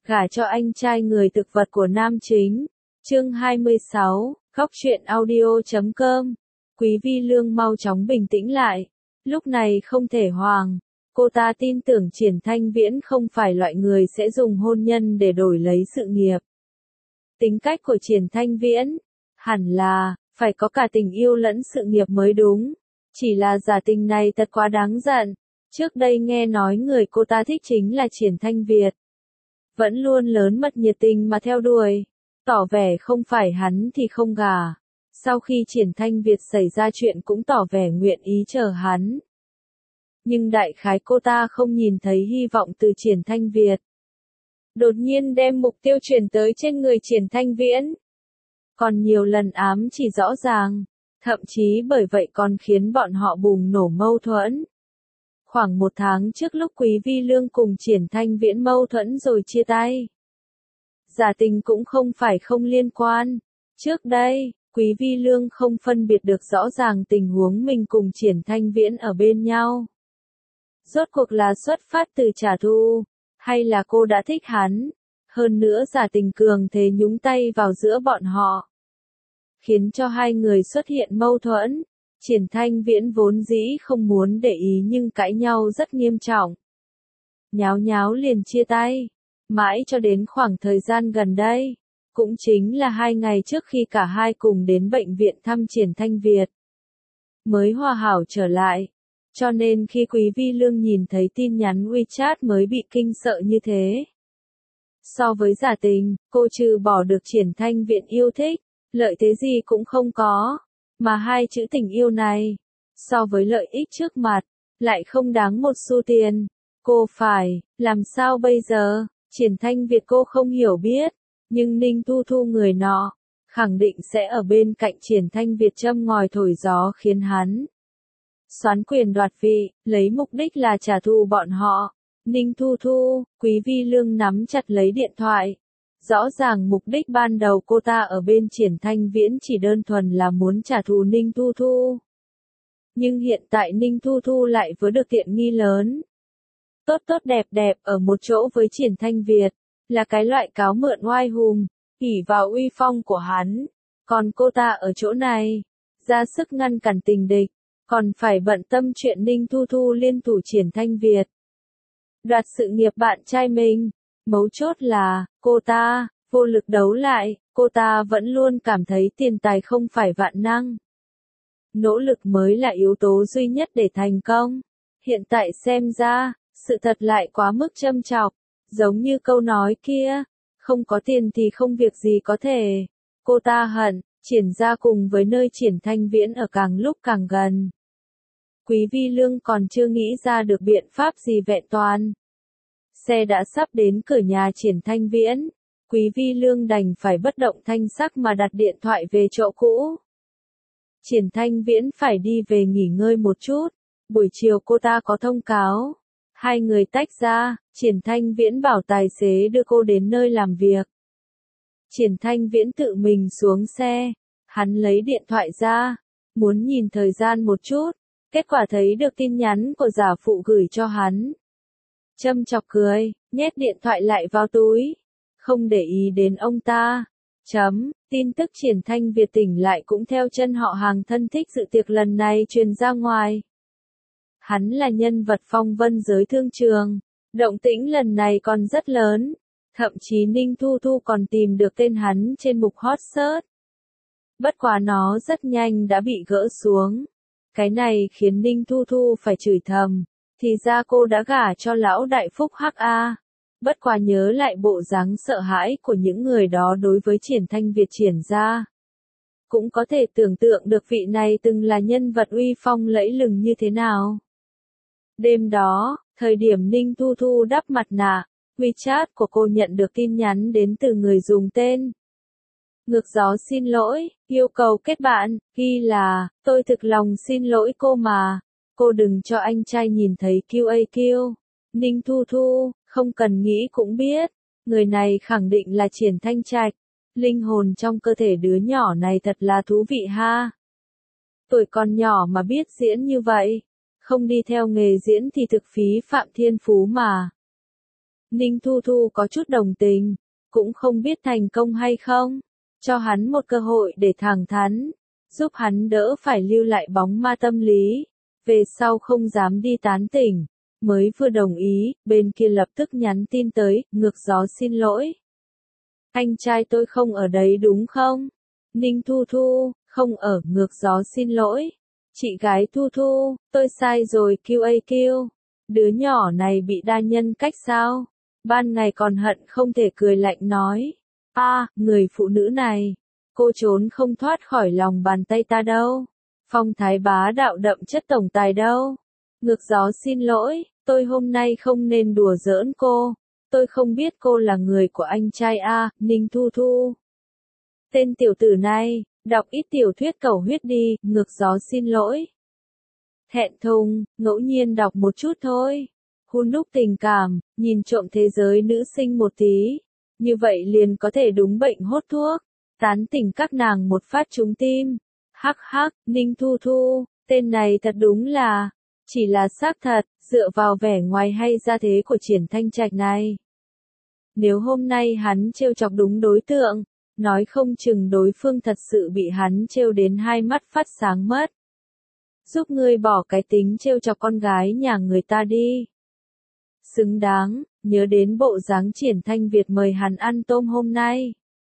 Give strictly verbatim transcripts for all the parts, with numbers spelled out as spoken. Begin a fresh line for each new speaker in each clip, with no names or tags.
Gả cho anh trai người thực vật của nam chính. Chương hai mươi sáu, Góc truyện audio chấm com. Quý Vi Lương mau chóng bình tĩnh lại. Lúc này không thể hoàng. Cô ta tin tưởng Triển Thanh Viễn không phải loại người sẽ dùng hôn nhân để đổi lấy sự nghiệp. Tính cách của Triển Thanh Viễn, hẳn là, phải có cả tình yêu lẫn sự nghiệp mới đúng. Chỉ là giả tình này thật quá đáng giận. Trước đây nghe nói người cô ta thích chính là Triển Thanh Việt. Vẫn luôn lớn mật nhiệt tình mà theo đuổi. Tỏ vẻ không phải hắn thì không gả. Sau khi Triển Thanh Việt xảy ra chuyện cũng tỏ vẻ nguyện ý chờ hắn. Nhưng đại khái cô ta không nhìn thấy hy vọng từ Triển Thanh Việt. Đột nhiên đem mục tiêu chuyển tới trên người Triển Thanh Viễn. Còn nhiều lần ám chỉ rõ ràng. Thậm chí bởi vậy còn khiến bọn họ bùng nổ mâu thuẫn. Khoảng một tháng trước lúc Quý Vi Lương cùng Triển Thanh Viễn mâu thuẫn rồi chia tay. Giả tình cũng không phải không liên quan. Trước đây, Quý Vi Lương không phân biệt được rõ ràng tình huống mình cùng Triển Thanh Viễn ở bên nhau. Rốt cuộc là xuất phát từ trả thù, hay là cô đã thích hắn, hơn nữa giả tình cường thế nhúng tay vào giữa bọn họ. Khiến cho hai người xuất hiện mâu thuẫn. Triển Thanh Viễn vốn dĩ không muốn để ý nhưng cãi nhau rất nghiêm trọng. Nháo nháo liền chia tay. Mãi cho đến khoảng thời gian gần đây. Cũng chính là hai ngày trước khi cả hai cùng đến bệnh viện thăm Triển Thanh Việt. Mới hòa hảo trở lại. Cho nên khi Quý Vi Lương nhìn thấy tin nhắn WeChat mới bị kinh sợ như thế. So với giả tình, cô trừ bỏ được Triển Thanh Viễn yêu thích, lợi thế gì cũng không có. Mà hai chữ tình yêu này, so với lợi ích trước mặt, lại không đáng một xu tiền. Cô phải, làm sao bây giờ? Triển Thanh Việt cô không hiểu biết, nhưng Ninh Thu Thu người nọ, khẳng định sẽ ở bên cạnh Triển Thanh Việt châm ngòi thổi gió khiến hắn soán quyền đoạt vị, lấy mục đích là trả thù bọn họ. Ninh Thu Thu, Quý Vi Lương nắm chặt lấy điện thoại. Rõ ràng mục đích ban đầu cô ta ở bên Triển Thanh Viễn chỉ đơn thuần là muốn trả thù Ninh Thu Thu. Nhưng hiện tại Ninh Thu Thu lại vớ được tiện nghi lớn. Tốt tốt đẹp đẹp ở một chỗ với Triển Thanh Việt, là cái loại cáo mượn oai hùng, ỷ vào uy phong của hắn. Còn cô ta ở chỗ này, ra sức ngăn cản tình địch, còn phải bận tâm chuyện Ninh Thu Thu liên thủ Triển Thanh Việt. Đoạt sự nghiệp bạn trai mình. Mấu chốt là, cô ta, vô lực đấu lại, cô ta vẫn luôn cảm thấy tiền tài không phải vạn năng. Nỗ lực mới là yếu tố duy nhất để thành công. Hiện tại xem ra, sự thật lại quá mức châm chọc. Giống như câu nói kia, không có tiền thì không việc gì có thể. Cô ta hận, Triển ra cùng với nơi Triển Thanh Viễn ở càng lúc càng gần. Quý Vi Lương còn chưa nghĩ ra được biện pháp gì vẹn toàn. Xe đã sắp đến cửa nhà Triển Thanh Viễn. Quý Vi Lương đành phải bất động thanh sắc mà đặt điện thoại về chỗ cũ. Triển Thanh Viễn phải đi về nghỉ ngơi một chút. Buổi chiều cô ta có thông cáo. Hai người tách ra, Triển Thanh Viễn bảo tài xế đưa cô đến nơi làm việc. Triển Thanh Viễn tự mình xuống xe. Hắn lấy điện thoại ra. Muốn nhìn thời gian một chút. Kết quả thấy được tin nhắn của giả phụ gửi cho hắn. Châm chọc cười, nhét điện thoại lại vào túi. Không để ý đến ông ta. Chấm, tin tức Triển Thanh Việt tỉnh lại cũng theo chân họ hàng thân thích dự tiệc lần này truyền ra ngoài. Hắn là nhân vật phong vân giới thương trường. Động tĩnh lần này còn rất lớn. Thậm chí Ninh Thu Thu còn tìm được tên hắn trên mục hot search. Bất quá nó rất nhanh đã bị gỡ xuống. Cái này khiến Ninh Thu Thu phải chửi thầm. Thì ra cô đã gả cho lão đại phúc hắc a. Bất quá nhớ lại bộ dáng sợ hãi của những người đó đối với Triển Thanh Việt Triển ra. Cũng có thể tưởng tượng được vị này từng là nhân vật uy phong lẫy lừng như thế nào. Đêm đó, thời điểm Ninh Thu Thu đắp mặt nạ, WeChat của cô nhận được tin nhắn đến từ người dùng tên. Ngược gió xin lỗi, yêu cầu kết bạn, ghi là, tôi thực lòng xin lỗi cô mà. Cô đừng cho anh trai nhìn thấy quy a quy. Ninh Thu Thu, không cần nghĩ cũng biết. Người này khẳng định là Triển Thanh Trạch. Linh hồn trong cơ thể đứa nhỏ này thật là thú vị ha. Tuổi còn nhỏ mà biết diễn như vậy. Không đi theo nghề diễn thì thực phí phạm thiên phú mà. Ninh Thu Thu có chút đồng tình, cũng không biết thành công hay không. Cho hắn một cơ hội để thẳng thắn, giúp hắn đỡ phải lưu lại bóng ma tâm lý, về sau không dám đi tán tỉnh. Mới vừa đồng ý, bên kia lập tức nhắn tin tới, ngược gió xin lỗi. Anh trai tôi không ở đấy đúng không? Ninh Thu Thu, không ở, ngược gió xin lỗi. Chị gái Thu Thu, tôi sai rồi quy a quy. Đứa nhỏ này bị đa nhân cách sao? Ban ngày còn hận không thể cười lạnh nói. A, à, người phụ nữ này, cô trốn không thoát khỏi lòng bàn tay ta đâu. Phong thái bá đạo đậm chất tổng tài đâu. Ngược gió xin lỗi, tôi hôm nay không nên đùa giỡn cô. Tôi không biết cô là người của anh trai A, Ninh Thu Thu. Tên tiểu tử này, đọc ít tiểu thuyết cầu huyết đi, ngược gió xin lỗi. Thẹn thùng, ngẫu nhiên đọc một chút thôi. Hun đúc tình cảm, nhìn trộm thế giới nữ sinh một tí. Như vậy liền có thể đúng bệnh hốt thuốc. Tán tỉnh các nàng một phát trúng tim. Hắc hắc, Ninh Thu Thu, tên này thật đúng là, chỉ là xác thật, dựa vào vẻ ngoài hay gia thế của Triển Thanh Trạch này. Nếu hôm nay hắn trêu chọc đúng đối tượng, nói không chừng đối phương thật sự bị hắn trêu đến hai mắt phát sáng mất. Giúp ngươi bỏ cái tính trêu chọc con gái nhà người ta đi. Xứng đáng, nhớ đến bộ dáng Triển Thanh Việt mời hắn ăn tôm hôm nay.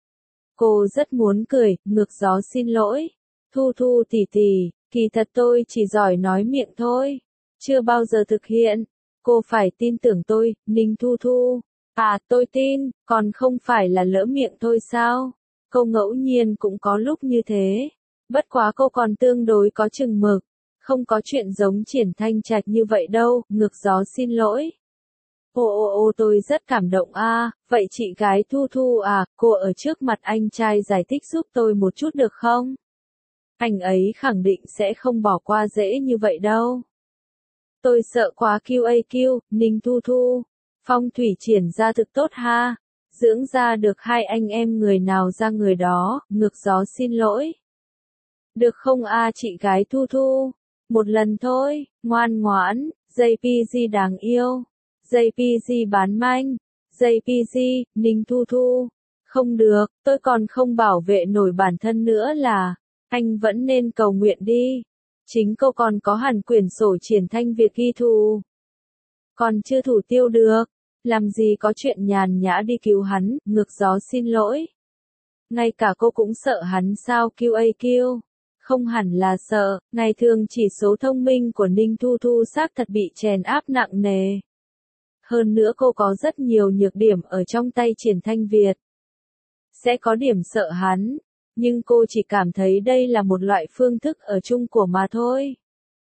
Cô rất muốn cười, ngược gió xin lỗi. Thu Thu tỷ tỷ, kỳ thật tôi chỉ giỏi nói miệng thôi, chưa bao giờ thực hiện. Cô phải tin tưởng tôi, Ninh Thu Thu. À, tôi tin, còn không phải là lỡ miệng thôi sao? Cô ngẫu nhiên cũng có lúc như thế. Bất quá cô còn tương đối có chừng mực, không có chuyện giống Triển Thanh Trạch như vậy đâu, ngược gió xin lỗi. Ô ô ô tôi rất cảm động a, à, vậy chị gái Thu Thu à, cô ở trước mặt anh trai giải thích giúp tôi một chút được không? Anh ấy khẳng định sẽ không bỏ qua dễ như vậy đâu. Tôi sợ quá quy a quy, Ninh Thu Thu. Phong thủy triển ra thực tốt ha. Dưỡng ra được hai anh em người nào ra người đó, ngược gió xin lỗi. Được không a à, chị gái Thu Thu? Một lần thôi, ngoan ngoãn, gi pê giê đáng yêu. gi pê giê bán manh. gi pê giê, Ninh Thu Thu. Không được, tôi còn không bảo vệ nổi bản thân nữa là. Anh vẫn nên cầu nguyện đi. Chính cô còn có hẳn quyển sổ Triển Thanh Việt ghi thù. Còn chưa thủ tiêu được. Làm gì có chuyện nhàn nhã đi cứu hắn, ngược gió xin lỗi. Ngay cả cô cũng sợ hắn sao quy a quy. Không hẳn là sợ, ngày thường chỉ số thông minh của Ninh Thu Thu xác thật bị chèn áp nặng nề. Hơn nữa cô có rất nhiều nhược điểm ở trong tay Triển Thanh Việt. Sẽ có điểm sợ hắn. Nhưng cô chỉ cảm thấy đây là một loại phương thức ở chung của mà thôi.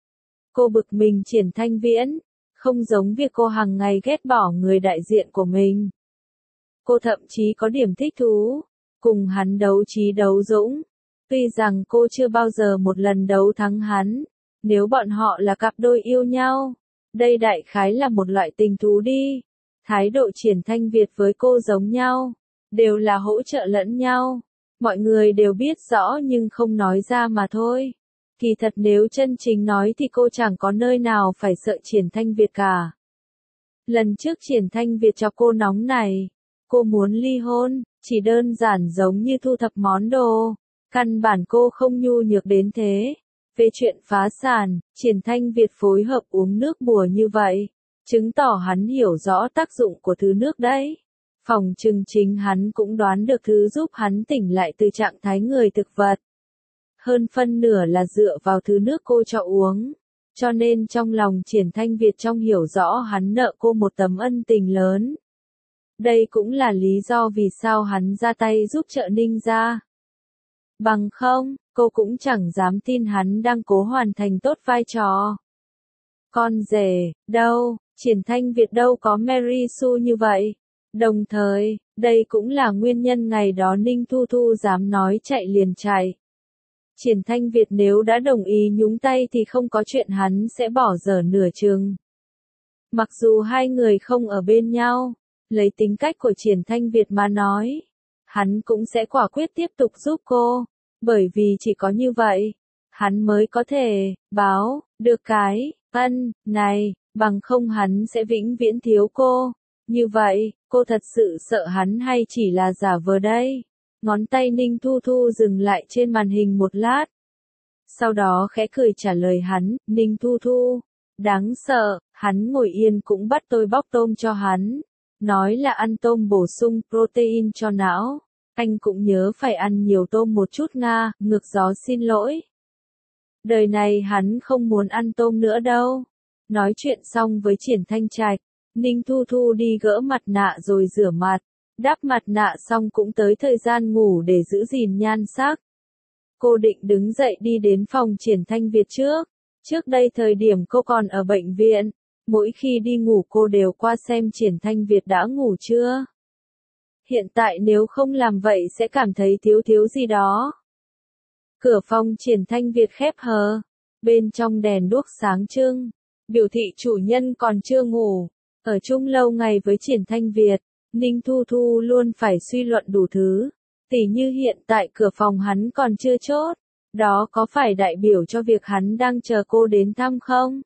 Cô bực mình Triển Thanh Viễn, không giống việc cô hàng ngày ghét bỏ người đại diện của mình. Cô thậm chí có điểm thích thú, cùng hắn đấu trí đấu dũng. Tuy rằng cô chưa bao giờ một lần đấu thắng hắn, nếu bọn họ là cặp đôi yêu nhau, đây đại khái là một loại tình thú đi. Thái độ Triển Thanh Việt với cô giống nhau, đều là hỗ trợ lẫn nhau. Mọi người đều biết rõ nhưng không nói ra mà thôi. Kỳ thật nếu chân chính nói thì cô chẳng có nơi nào phải sợ Triển Thanh Việt cả. Lần trước Triển Thanh Việt cho cô nóng này, cô muốn ly hôn, chỉ đơn giản giống như thu thập món đồ. Căn bản cô không nhu nhược đến thế. Về chuyện phá sản, Triển Thanh Việt phối hợp uống nước bùa như vậy, chứng tỏ hắn hiểu rõ tác dụng của thứ nước đấy. Phòng trừng chính hắn cũng đoán được thứ giúp hắn tỉnh lại từ trạng thái người thực vật. Hơn phân nửa là dựa vào thứ nước cô cho uống. Cho nên trong lòng Triển Thanh Việt trong hiểu rõ hắn nợ cô một tấm ân tình lớn. Đây cũng là lý do vì sao hắn ra tay giúp trợ Ninh gia. Bằng không, cô cũng chẳng dám tin hắn đang cố hoàn thành tốt vai trò. Con rể, đâu, Triển Thanh Việt đâu có Mary Sue như vậy. Đồng thời, đây cũng là nguyên nhân ngày đó Ninh Thu Thu dám nói chạy liền chạy. Triển Thanh Việt nếu đã đồng ý nhúng tay thì không có chuyện hắn sẽ bỏ dở nửa chừng. Mặc dù hai người không ở bên nhau, lấy tính cách của Triển Thanh Việt mà nói, hắn cũng sẽ quả quyết tiếp tục giúp cô, bởi vì chỉ có như vậy, hắn mới có thể báo được cái ân này, bằng không hắn sẽ vĩnh viễn thiếu cô. Như vậy, cô thật sự sợ hắn hay chỉ là giả vờ đây? Ngón tay Ninh Thu Thu dừng lại trên màn hình một lát. Sau đó khẽ cười trả lời hắn, Ninh Thu Thu. Đáng sợ, hắn ngồi yên cũng bắt tôi bóc tôm cho hắn. Nói là ăn tôm bổ sung protein cho não. Anh cũng nhớ phải ăn nhiều tôm một chút nga, ngược gió xin lỗi. Đời này hắn không muốn ăn tôm nữa đâu. Nói chuyện xong với Triển Thanh Trạch, Ninh Thu Thu đi gỡ mặt nạ rồi rửa mặt. Đắp mặt nạ xong cũng tới thời gian ngủ để giữ gìn nhan sắc. Cô định đứng dậy đi đến phòng Triển Thanh Việt trước. Trước đây thời điểm cô còn ở bệnh viện, mỗi khi đi ngủ cô đều qua xem Triển Thanh Việt đã ngủ chưa. Hiện tại nếu không làm vậy sẽ cảm thấy thiếu thiếu gì đó. Cửa phòng Triển Thanh Việt khép hờ, bên trong đèn đuốc sáng trưng, biểu thị chủ nhân còn chưa ngủ. Ở chung lâu ngày với Triển Thanh Việt, Ninh Thu Thu luôn phải suy luận đủ thứ. Tỉ như hiện tại cửa phòng hắn còn chưa chốt, đó có phải đại biểu cho việc hắn đang chờ cô đến thăm không?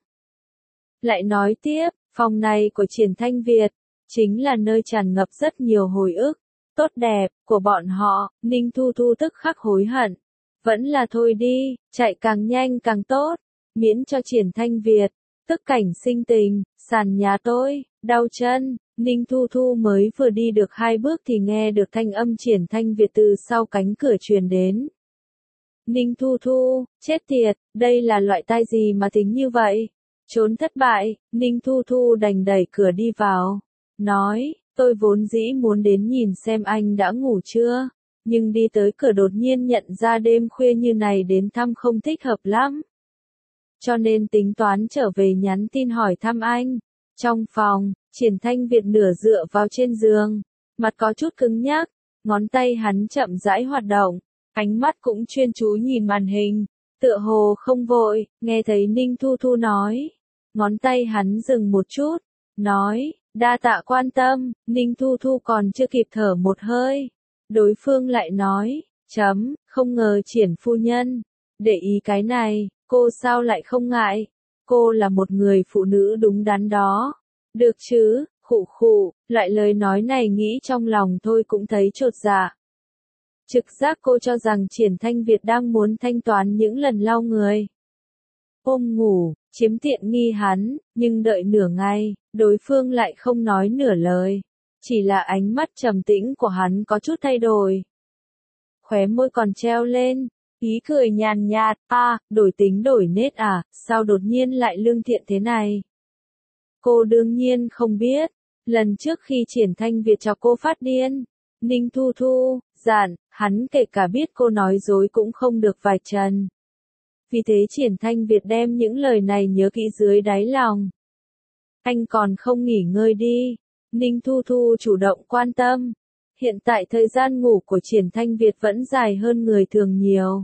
Lại nói tiếp, phòng này của Triển Thanh Việt, chính là nơi tràn ngập rất nhiều hồi ức, tốt đẹp, của bọn họ. Ninh Thu Thu tức khắc hối hận. Vẫn là thôi đi, chạy càng nhanh càng tốt, miễn cho Triển Thanh Việt, tức cảnh sinh tình, sàn nhà tôi, đau chân. Ninh Thu Thu mới vừa đi được hai bước thì nghe được thanh âm Triển Thanh Việt từ sau cánh cửa truyền đến. Ninh Thu Thu, chết tiệt, đây là loại tai gì mà tính như vậy? Trốn thất bại, Ninh Thu Thu đành đẩy cửa đi vào. Nói, tôi vốn dĩ muốn đến nhìn xem anh đã ngủ chưa, nhưng đi tới cửa đột nhiên nhận ra đêm khuya như này đến thăm không thích hợp lắm. Cho nên tính toán trở về nhắn tin hỏi thăm anh. Trong phòng, Triển Thanh Việt nửa dựa vào trên giường, mặt có chút cứng nhắc, ngón tay hắn chậm rãi hoạt động, ánh mắt cũng chuyên chú nhìn màn hình, tựa hồ không vội. Nghe thấy Ninh Thu Thu nói, ngón tay hắn dừng một chút, nói, đa tạ quan tâm. Ninh Thu Thu còn chưa kịp thở một hơi, đối phương lại nói, chấm, không ngờ Triển phu nhân để ý cái này, cô sao lại không ngại, cô là một người phụ nữ đúng đắn đó. Được chứ, khụ khụ, loại lời nói này nghĩ trong lòng thôi cũng thấy chột dạ. Trực giác cô cho rằng Triển Thanh Việt đang muốn thanh toán những lần lau người, ôm ngủ, chiếm tiện nghi hắn, nhưng đợi nửa ngày, đối phương lại không nói nửa lời. Chỉ là ánh mắt trầm tĩnh của hắn có chút thay đổi. Khóe môi còn treo lên, ý cười nhàn nhạt, à, đổi tính đổi nết à, sao đột nhiên lại lương thiện thế này? Cô đương nhiên không biết, lần trước khi Triển Thanh Việt cho cô phát điên, Ninh Thu Thu, giản, hắn kể cả biết cô nói dối cũng không được vài trần. Vì thế Triển Thanh Việt đem những lời này nhớ kỹ dưới đáy lòng. Anh còn không nghỉ ngơi đi, Ninh Thu Thu chủ động quan tâm. Hiện tại thời gian ngủ của Triển Thanh Việt vẫn dài hơn người thường nhiều.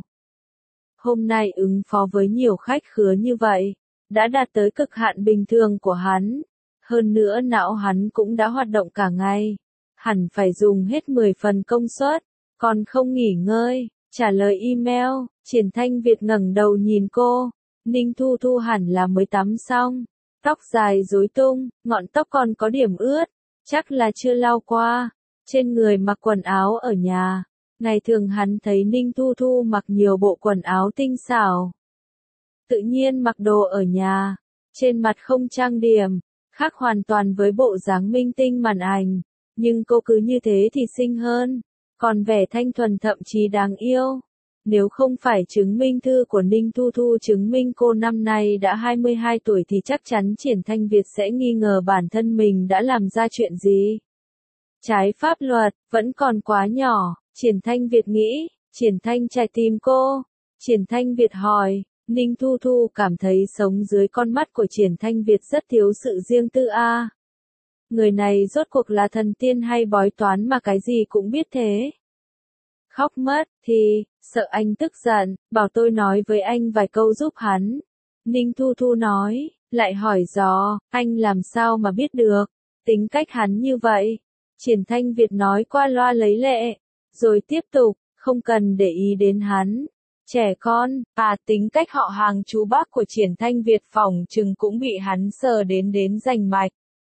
Hôm nay ứng phó với nhiều khách khứa như vậy, đã đạt tới cực hạn bình thường của hắn. Hơn nữa não hắn cũng đã hoạt động cả ngày. Hẳn phải dùng hết mười phần công suất, còn không nghỉ ngơi. Trả lời email, Triển Thanh Việt ngẩng đầu nhìn cô. Ninh Thu Thu hẳn là mới tắm xong. Tóc dài rối tung, ngọn tóc còn có điểm ướt. Chắc là chưa lau qua. Trên người mặc quần áo ở nhà. Ngày thường hắn thấy Ninh Thu Thu mặc nhiều bộ quần áo tinh xảo. Tự nhiên mặc đồ ở nhà. Trên mặt không trang điểm. Khác hoàn toàn với bộ dáng minh tinh màn ảnh. Nhưng cô cứ như thế thì xinh hơn. Còn vẻ thanh thuần thậm chí đáng yêu. Nếu không phải chứng minh thư của Ninh Thu Thu chứng minh cô năm nay đã hai mươi hai tuổi thì chắc chắn Triển Thanh Việt sẽ nghi ngờ bản thân mình đã làm ra chuyện gì. Trái pháp luật, vẫn còn quá nhỏ, Triển Thanh Việt nghĩ. Triển Thanh Trạch tìm cô. Triển Thanh Việt hỏi. Ninh Thu Thu cảm thấy sống dưới con mắt của Triển Thanh Việt rất thiếu sự riêng tư a. À. Người này rốt cuộc là thần tiên hay bói toán mà cái gì cũng biết thế. Khóc mất, thì, sợ anh tức giận, bảo tôi nói với anh vài câu giúp hắn. Ninh Thu Thu nói, lại hỏi dò, anh làm sao mà biết được, tính cách hắn như vậy. Triển Thanh Việt nói qua loa lấy lệ, rồi tiếp tục, không cần để ý đến hắn. Trẻ con, à tính cách họ hàng chú bác của Triển Thanh Việt phòng chừng cũng bị hắn sờ đến đến rành mạch.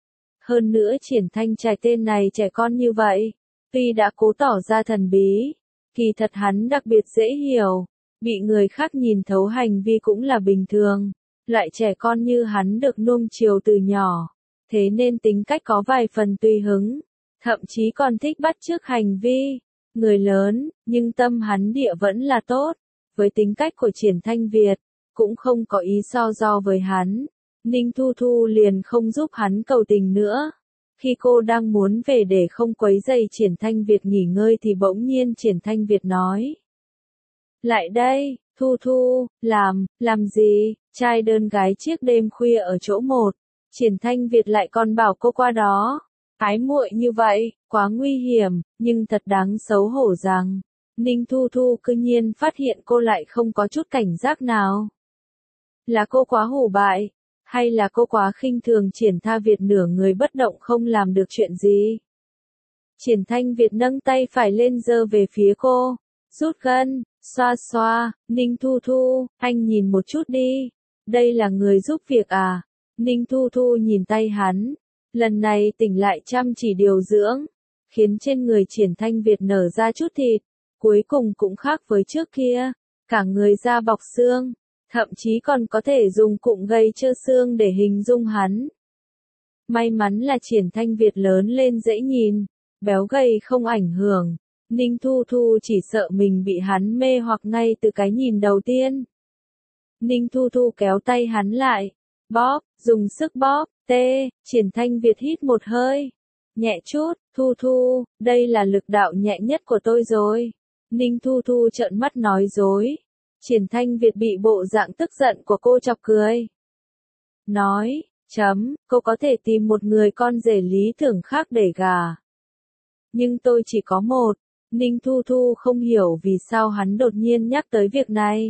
Hơn nữa Triển Thanh Trạch tên này trẻ con như vậy, tuy đã cố tỏ ra thần bí, kỳ thật hắn đặc biệt dễ hiểu, bị người khác nhìn thấu hành vi cũng là bình thường, loại trẻ con như hắn được nuông chiều từ nhỏ, thế nên tính cách có vài phần tùy hứng, thậm chí còn thích bắt chước hành vi người lớn, nhưng tâm hắn địa vẫn là tốt. Với tính cách của Triển Thanh Việt, cũng không có ý so do với hắn, Ninh Thu Thu liền không giúp hắn cầu tình nữa. Khi cô đang muốn về để không quấy rầy Triển Thanh Việt nghỉ ngơi thì bỗng nhiên Triển Thanh Việt nói: "Lại đây, Thu Thu, làm, làm gì, trai đơn gái chiếc đêm khuya ở chỗ một." Triển Thanh Việt lại còn bảo cô qua đó. Ái muội như vậy, quá nguy hiểm, nhưng thật đáng xấu hổ rằng, Ninh Thu Thu cư nhiên phát hiện cô lại không có chút cảnh giác nào. Là cô quá hủ bại, hay là cô quá khinh thường Triển Tha Việt nửa người bất động không làm được chuyện gì? Triển Thanh Việt nâng tay phải lên giơ về phía cô, rút gân, xoa xoa, Ninh Thu Thu, anh nhìn một chút đi, đây là người giúp việc à? Ninh Thu Thu nhìn tay hắn, lần này tỉnh lại chăm chỉ điều dưỡng, khiến trên người Triển Thanh Việt nở ra chút thịt, cuối cùng cũng khác với trước kia, cả người da bọc xương, thậm chí còn có thể dùng cụm gầy trơ xương để hình dung hắn. May mắn là Triển Thanh Việt lớn lên dễ nhìn, béo gầy không ảnh hưởng, Ninh Thu Thu chỉ sợ mình bị hắn mê hoặc ngay từ cái nhìn đầu tiên. Ninh Thu Thu kéo tay hắn lại, bóp, dùng sức bóp, tê, Triển Thanh Việt hít một hơi, nhẹ chút, Thu Thu, đây là lực đạo nhẹ nhất của tôi rồi. Ninh Thu Thu trợn mắt nói dối. Triển Thanh Việt bị bộ dạng tức giận của cô chọc cười. Nói, chấm, cô có thể tìm một người con rể lý tưởng khác để gả. Nhưng tôi chỉ có một. Ninh Thu Thu không hiểu vì sao hắn đột nhiên nhắc tới việc này.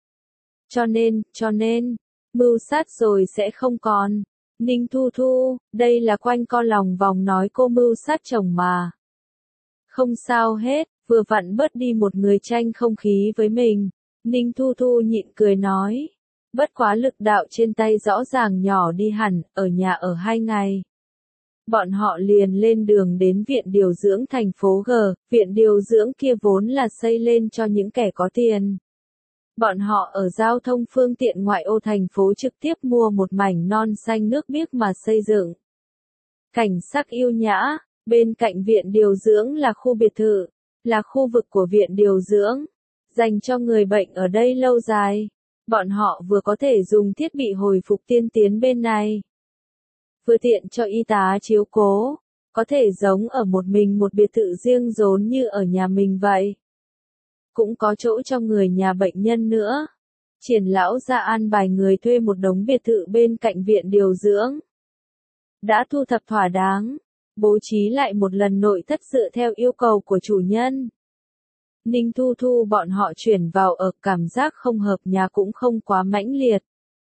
Cho nên, cho nên, mưu sát rồi sẽ không còn. Ninh Thu Thu, đây là quanh co lòng vòng nói cô mưu sát chồng mà. Không sao hết, vừa vặn bớt đi một người tranh không khí với mình. Ninh Thu Thu nhịn cười nói. Bất quá lực đạo trên tay rõ ràng nhỏ đi hẳn, ở nhà ở hai ngày. Bọn họ liền lên đường đến viện điều dưỡng thành phố G, viện điều dưỡng kia vốn là xây lên cho những kẻ có tiền. Bọn họ ở giao thông phương tiện ngoại ô thành phố trực tiếp mua một mảnh non xanh nước biếc mà xây dựng. Cảnh sắc yêu nhã, bên cạnh viện điều dưỡng là khu biệt thự, là khu vực của viện điều dưỡng, dành cho người bệnh ở đây lâu dài. Bọn họ vừa có thể dùng thiết bị hồi phục tiên tiến bên này, vừa tiện cho y tá chiếu cố, có thể giống ở một mình một biệt thự riêng rốn như ở nhà mình vậy. Cũng có chỗ cho người nhà bệnh nhân nữa. Triển lão ra an bài người thuê một đống biệt thự bên cạnh viện điều dưỡng. Đã thu thập thỏa đáng, bố trí lại một lần nội thất dựa theo yêu cầu của chủ nhân. Ninh Thu Thu bọn họ chuyển vào ở, cảm giác không hợp nhà cũng không quá mãnh liệt.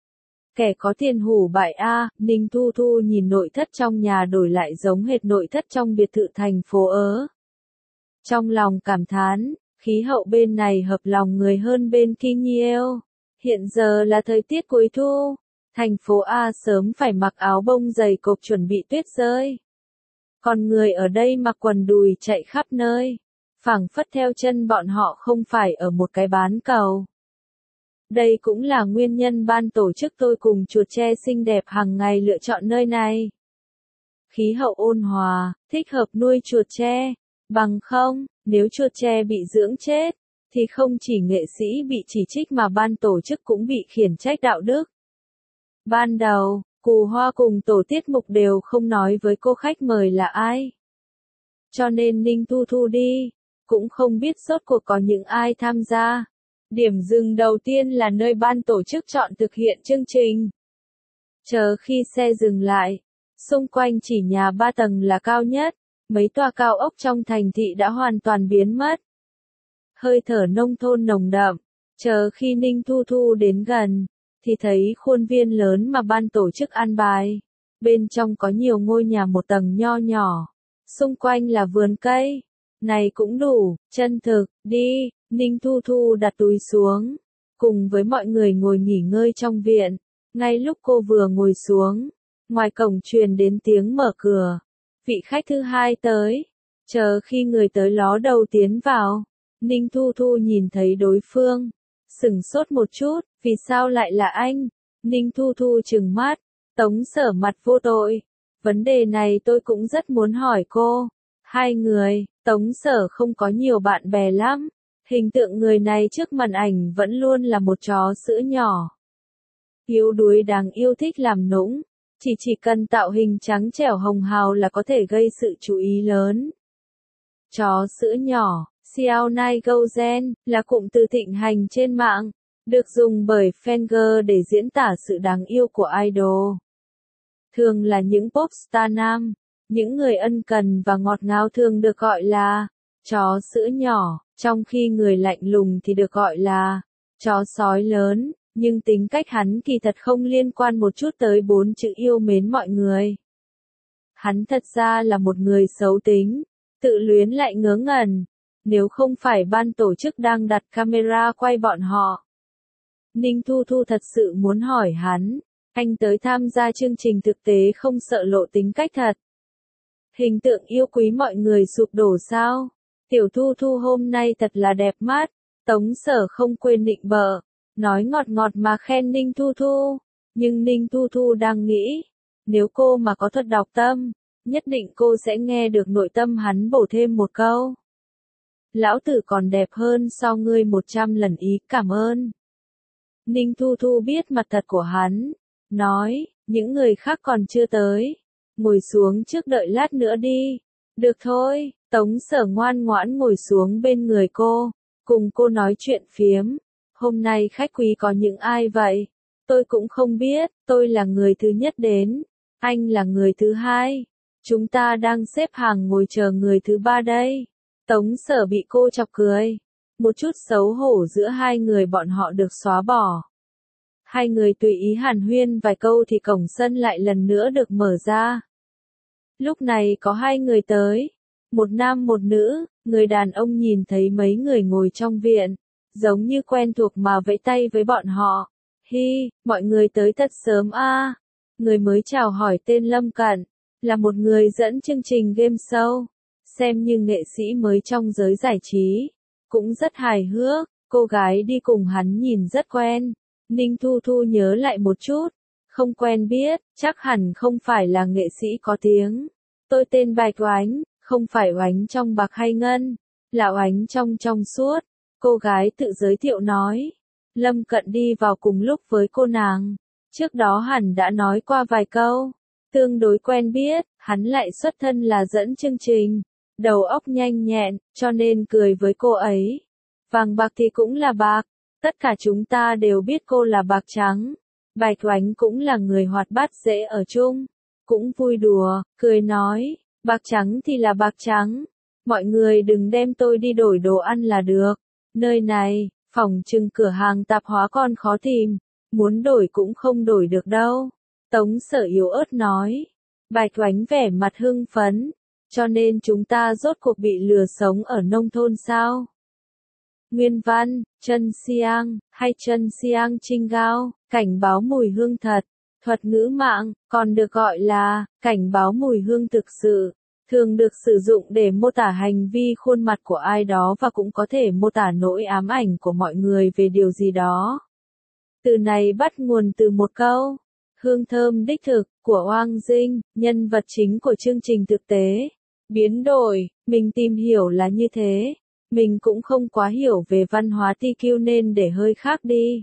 Kẻ có tiền hủ bại a, Ninh Thu Thu nhìn nội thất trong nhà đổi lại giống hệt nội thất trong biệt thự thành phố ớ. Trong lòng cảm thán, khí hậu bên này hợp lòng người hơn bên kia nhiều. Hiện giờ là thời tiết cuối thu, thành phố A sớm phải mặc áo bông dày cộc chuẩn bị tuyết rơi. Còn người ở đây mặc quần đùi chạy khắp nơi, phảng phất theo chân bọn họ không phải ở một cái bán cầu. Đây cũng là nguyên nhân ban tổ chức tôi cùng chuột tre xinh đẹp hàng ngày lựa chọn nơi này. Khí hậu ôn hòa, thích hợp nuôi chuột tre. Bằng không, nếu chuột tre bị dưỡng chết, thì không chỉ nghệ sĩ bị chỉ trích mà ban tổ chức cũng bị khiển trách đạo đức. Ban đầu, Cù Hoa cùng tổ tiết mục đều không nói với cô khách mời là ai. Cho nên Ninh Thu Thu đi, cũng không biết rốt cuộc có những ai tham gia. Điểm dừng đầu tiên là nơi ban tổ chức chọn thực hiện chương trình. Chờ khi xe dừng lại, xung quanh chỉ nhà ba tầng là cao nhất, mấy tòa cao ốc trong thành thị đã hoàn toàn biến mất. Hơi thở nông thôn nồng đậm, chờ khi Ninh Thu Thu đến gần, thì thấy khuôn viên lớn mà ban tổ chức an bài. Bên trong có nhiều ngôi nhà một tầng nho nhỏ, xung quanh là vườn cây. Này cũng đủ, chân thực, đi, Ninh Thu Thu đặt túi xuống, cùng với mọi người ngồi nghỉ ngơi trong viện. Ngay lúc cô vừa ngồi xuống, Ngoài cổng truyền đến tiếng mở cửa. Vị khách thứ hai tới. Chờ khi người tới ló đầu tiến vào. Ninh Thu Thu nhìn thấy đối phương. Sửng sốt một chút, vì sao lại là anh? Ninh Thu Thu trừng mắt. Tống Sở mặt vô tội. Vấn đề này tôi cũng rất muốn hỏi cô. Hai người, Tống Sở không có nhiều bạn bè lắm. Hình tượng người này trước màn ảnh vẫn luôn là một chó sữa nhỏ. Yếu đuối đáng yêu thích làm nũng. Chỉ chỉ cần tạo hình trắng trẻo hồng hào là có thể gây sự chú ý lớn. Chó sữa nhỏ, Xiao Nai Gozen, là cụm từ thịnh hành trên mạng, được dùng bởi fanger để diễn tả sự đáng yêu của idol. Thường là những pop star nam, những người ân cần và ngọt ngào thường được gọi là chó sữa nhỏ, trong khi người lạnh lùng thì được gọi là chó sói lớn, nhưng tính cách hắn kỳ thật không liên quan một chút tới bốn chữ yêu mến mọi người. Hắn thật ra là một người xấu tính, tự luyến lại ngớ ngẩn, nếu không phải ban tổ chức đang đặt camera quay bọn họ. Ninh Thu Thu thật sự muốn hỏi hắn, anh tới tham gia chương trình thực tế không sợ lộ tính cách thật. Hình tượng yêu quý mọi người sụp đổ sao? Tiểu Thu Thu hôm nay thật là đẹp mắt, Tống Sở không quên nịnh bợ, nói ngọt ngọt mà khen Ninh Thu Thu, nhưng Ninh Thu Thu đang nghĩ, nếu cô mà có thuật đọc tâm, nhất định cô sẽ nghe được nội tâm hắn bổ thêm một câu. Lão tử còn đẹp hơn so ngươi một trăm lần ý cảm ơn. Ninh Thu Thu biết mặt thật của hắn, nói, những người khác còn chưa tới, ngồi xuống trước đợi lát nữa đi. Được thôi, Tống Sở ngoan ngoãn ngồi xuống bên người cô, cùng cô nói chuyện phiếm. Hôm nay khách quý có những ai vậy? Tôi cũng không biết, tôi là người thứ nhất đến, anh là người thứ hai. Chúng ta đang xếp hàng ngồi chờ người thứ ba đây. Tống Sở bị cô chọc cười. Một chút xấu hổ giữa hai người bọn họ được xóa bỏ. Hai người tùy ý hàn huyên vài câu thì cổng sân lại lần nữa được mở ra. Lúc này có hai người tới. Một nam một nữ, người đàn ông nhìn thấy mấy người ngồi trong viện. Giống như quen thuộc mà vẫy tay với bọn họ. Hi, mọi người tới thật sớm a. À. Người mới chào hỏi tên Lâm Cận. Là một người dẫn chương trình game show. Xem như nghệ sĩ mới trong giới giải trí. Cũng rất hài hước, cô gái đi cùng hắn nhìn rất quen. Ninh Thu Thu nhớ lại một chút. Không quen biết, chắc hẳn không phải là nghệ sĩ có tiếng. Tôi tên Bạch Oánh, không phải Oánh trong bạc hay ngân. Là Oánh trong trong suốt. Cô gái tự giới thiệu nói. Lâm Cận đi vào cùng lúc với cô nàng. Trước đó hẳn đã nói qua vài câu. Tương đối quen biết, hắn lại xuất thân là dẫn chương trình. Đầu óc nhanh nhẹn, cho nên cười với cô ấy. Vàng bạc thì cũng là bạc. Tất cả chúng ta đều biết cô là bạc trắng. Bạch Oánh cũng là người hoạt bát dễ ở chung. Cũng vui đùa, cười nói. Bạc trắng thì là bạc trắng. Mọi người đừng đem tôi đi đổi đồ ăn là được. Nơi này, phòng trưng cửa hàng tạp hóa còn khó tìm. Muốn đổi cũng không đổi được đâu. Tống Sở yếu ớt nói. Bạch Oánh vẻ mặt hưng phấn. Cho nên chúng ta rốt cuộc bị lừa sống ở nông thôn sao? Nguyên văn, Chân Xiang, hay Chân Xiang Trinh Gao, cảnh báo mùi hương thật. Thuật ngữ mạng, còn được gọi là, cảnh báo mùi hương thực sự. Thường được sử dụng để mô tả hành vi khuôn mặt của ai đó và cũng có thể mô tả nỗi ám ảnh của mọi người về điều gì đó. Từ này bắt nguồn từ một câu, hương thơm đích thực, của Oang Dinh, nhân vật chính của chương trình thực tế. Biến đổi, mình tìm hiểu là như thế. Mình cũng không quá hiểu về văn hóa tê quy nên để hơi khác đi.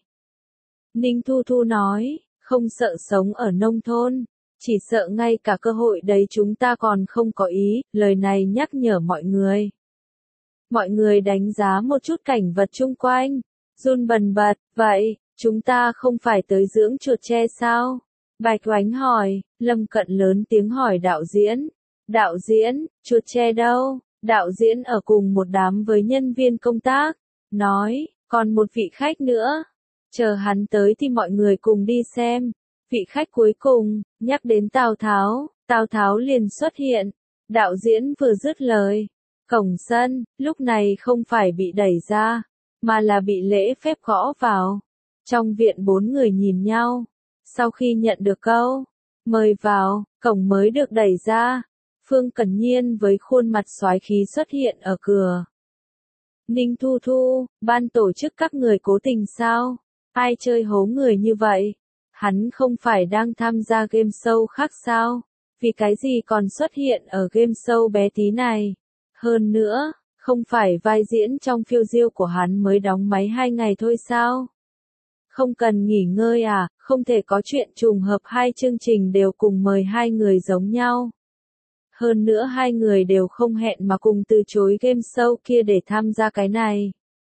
Ninh Thu Thu nói, không sợ sống ở nông thôn. Chỉ sợ ngay cả cơ hội đấy chúng ta còn không có ý, lời này nhắc nhở mọi người. Mọi người đánh giá một chút cảnh vật chung quanh. Run bần bật, vậy, chúng ta không phải tới dưỡng chuột tre sao? Bạch Oánh hỏi, Lâm Cận lớn tiếng hỏi đạo diễn. Đạo diễn, chuột tre đâu? Đạo diễn ở cùng một đám với nhân viên công tác. Nói, còn một vị khách nữa. Chờ hắn tới thì mọi người cùng đi xem. Vị khách cuối cùng, nhắc đến Tào Tháo, Tào Tháo liền xuất hiện. Đạo diễn vừa dứt lời. Cổng sân, lúc này không phải bị đẩy ra, mà là bị lễ phép gõ vào. Trong viện bốn người nhìn nhau. Sau khi nhận được câu, Mời vào, cổng mới được đẩy ra. Phương Cẩn Nhiên với khuôn mặt soái khí xuất hiện ở cửa. Ninh Thu Thu, ban tổ chức các người cố tình sao? Ai chơi hố người như vậy? Hắn không phải đang tham gia game show khác sao? Vì cái gì còn xuất hiện ở game show bé tí này? Hơn nữa, không phải vai diễn trong phiêu diêu của hắn mới đóng máy hai ngày thôi sao? Không cần nghỉ ngơi à, không thể có chuyện trùng hợp hai chương trình đều cùng mời hai người giống nhau. Hơn nữa hai người đều không hẹn mà cùng từ chối game show kia để tham gia cái này.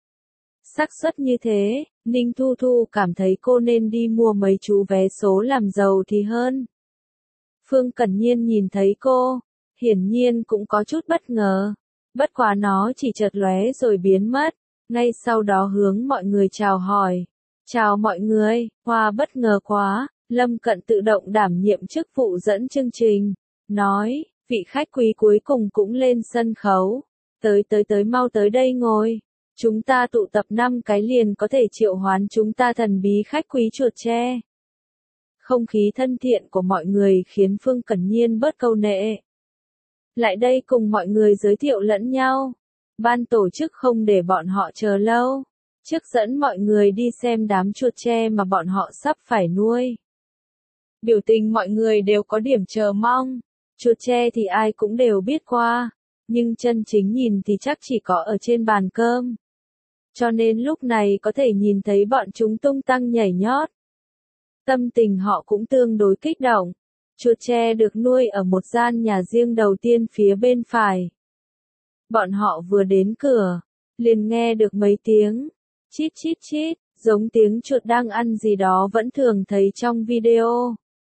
Xác suất như thế, Ninh Thu Thu cảm thấy cô nên đi mua mấy chú vé số làm giàu thì hơn. Phương Cẩn Nhiên nhìn thấy cô, hiển nhiên cũng có chút bất ngờ. Bất quá nó chỉ chợt lóe rồi biến mất, ngay sau đó hướng mọi người chào hỏi. Chào mọi người, hoa bất ngờ quá, Lâm Cận tự động đảm nhiệm chức vụ dẫn chương trình, nói, vị khách quý cuối cùng cũng lên sân khấu. Tới tới tới mau tới đây ngồi. Chúng ta tụ tập năm cái liền có thể triệu hoán chúng ta thần bí khách quý chuột tre. Không khí thân thiện của mọi người khiến Phương Cẩn Nhiên bớt câu nệ. Lại đây cùng mọi người giới thiệu lẫn nhau. Ban tổ chức không để bọn họ chờ lâu. Trước dẫn mọi người đi xem đám chuột tre mà bọn họ sắp phải nuôi. Biểu tình mọi người đều có điểm chờ mong. Chuột tre thì ai cũng đều biết qua. Nhưng chân chính nhìn thì chắc chỉ có ở trên bàn cơm. Cho nên lúc này có thể nhìn thấy bọn chúng tung tăng nhảy nhót. Tâm tình họ cũng tương đối kích động. Chuột tre được nuôi ở một gian nhà riêng đầu tiên phía bên phải. Bọn họ vừa đến cửa, liền nghe được mấy tiếng chít chít chít, giống tiếng chuột đang ăn gì đó vẫn thường thấy trong video.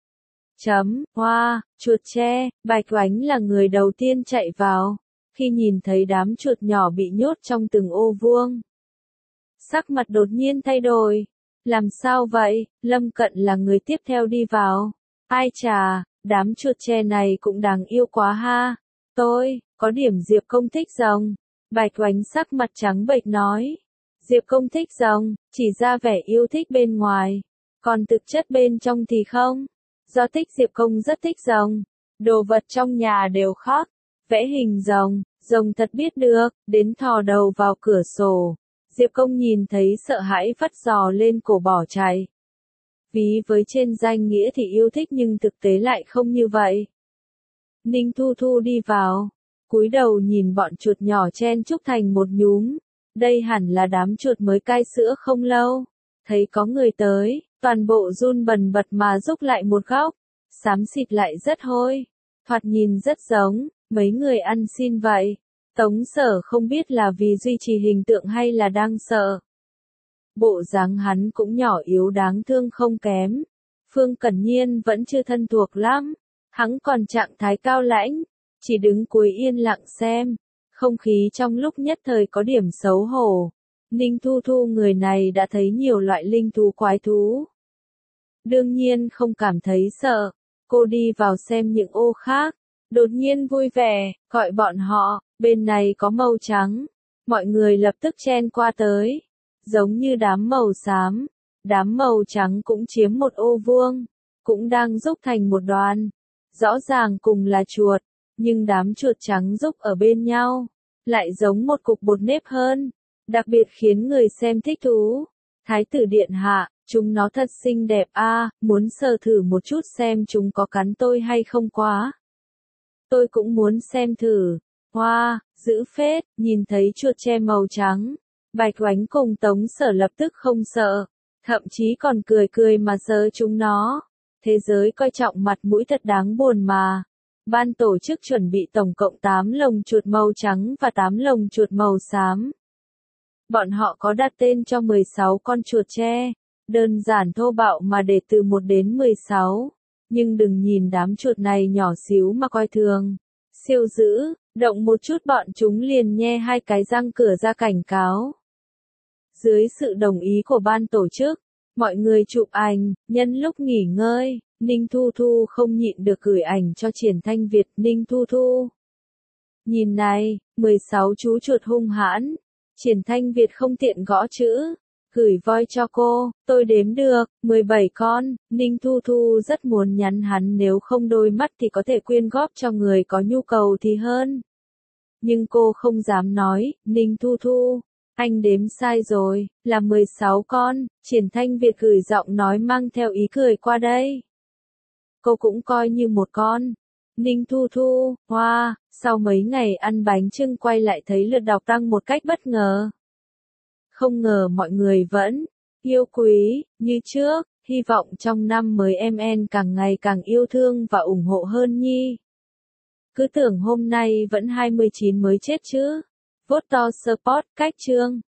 Chấm, hoa, chuột tre, Bạch Oánh là người đầu tiên chạy vào, khi nhìn thấy đám chuột nhỏ bị nhốt trong từng ô vuông. Sắc mặt đột nhiên thay đổi. Làm sao vậy? Lâm Cận là người tiếp theo đi vào. Ai chà, đám chuột tre này cũng đáng yêu quá ha. Tôi, có điểm Diệp Công thích rồng. Bạch Oánh sắc mặt trắng bệch nói. Diệp Công thích rồng, chỉ ra vẻ yêu thích bên ngoài. Còn thực chất bên trong thì không. Do thích Diệp Công rất thích rồng. Đồ vật trong nhà đều khác. Vẽ hình rồng, rồng thật biết được, đến thò đầu vào cửa sổ. Diệp Công nhìn thấy sợ hãi vắt giò lên cổ bỏ chạy. Ví với trên danh nghĩa thì yêu thích nhưng thực tế lại không như vậy. Ninh Thu Thu đi vào, cúi đầu nhìn bọn chuột nhỏ chen chúc thành một nhúm. Đây hẳn là đám chuột mới cai sữa không lâu. Thấy có người tới, toàn bộ run bần bật mà rúc lại một góc. Xám xịt lại rất hôi. Thoạt nhìn rất giống, mấy người ăn xin vậy. Tống Sở không biết là vì duy trì hình tượng hay là đang sợ. Bộ dáng hắn cũng nhỏ yếu đáng thương không kém. Phương Cẩn Nhiên vẫn chưa thân thuộc lắm. Hắn còn trạng thái cao lãnh, chỉ đứng cuối yên lặng xem. Không khí trong lúc nhất thời có điểm xấu hổ. Ninh Thu Thu người này đã thấy nhiều loại linh thú quái thú. Đương nhiên không cảm thấy sợ. Cô đi vào xem những ô khác. Đột nhiên vui vẻ, gọi bọn họ, bên này có màu trắng. Mọi người lập tức chen qua tới. Giống như đám màu xám. Đám màu trắng cũng chiếm một ô vuông. Cũng đang rúc thành một đoàn. Rõ ràng cùng là chuột. Nhưng đám chuột trắng rúc ở bên nhau. Lại giống một cục bột nếp hơn. Đặc biệt khiến người xem thích thú. Thái tử điện hạ, chúng nó thật xinh đẹp a, à, muốn sờ thử một chút xem chúng có cắn tôi hay không quá. Tôi cũng muốn xem thử. Hoa, wow, dữ phết, nhìn thấy chuột tre màu trắng. Bạch Oánh cùng Tống Sở lập tức không sợ. Thậm chí còn cười cười mà sờ chúng nó. Thế giới coi trọng mặt mũi thật đáng buồn mà. Ban tổ chức chuẩn bị tổng cộng tám lồng chuột màu trắng và tám lồng chuột màu xám. Bọn họ có đặt tên cho mười sáu con chuột tre. Đơn giản thô bạo mà để từ một đến mười sáu. Nhưng đừng nhìn đám chuột này nhỏ xíu mà coi thường. Siêu dữ, động một chút bọn chúng liền nhe hai cái răng cửa ra cảnh cáo. Dưới sự đồng ý của ban tổ chức, mọi người chụp ảnh, nhân lúc nghỉ ngơi, Ninh Thu Thu không nhịn được gửi ảnh cho Triển Thanh Việt. Ninh Thu Thu, nhìn này, mười sáu chú chuột hung hãn. Triển Thanh Việt không tiện gõ chữ. Gửi voi cho cô, tôi đếm được, mười bảy con, Ninh Thu Thu rất muốn nhắn hắn nếu không đôi mắt thì có thể quyên góp cho người có nhu cầu thì hơn. Nhưng cô không dám nói, Ninh Thu Thu, anh đếm sai rồi, là mười sáu con, Triển Thanh Việt gửi giọng nói mang theo ý cười qua đây. Cô cũng coi như một con. Ninh Thu Thu, hoa, wow, sau mấy ngày ăn bánh chưng quay lại thấy lượt đọc tăng một cách bất ngờ. Không ngờ mọi người vẫn yêu quý như trước, hy vọng trong năm mới em en càng ngày càng yêu thương và ủng hộ hơn nhi. Cứ tưởng hôm nay vẫn hai mươi chín mới chết chứ. Vote to support cách chương.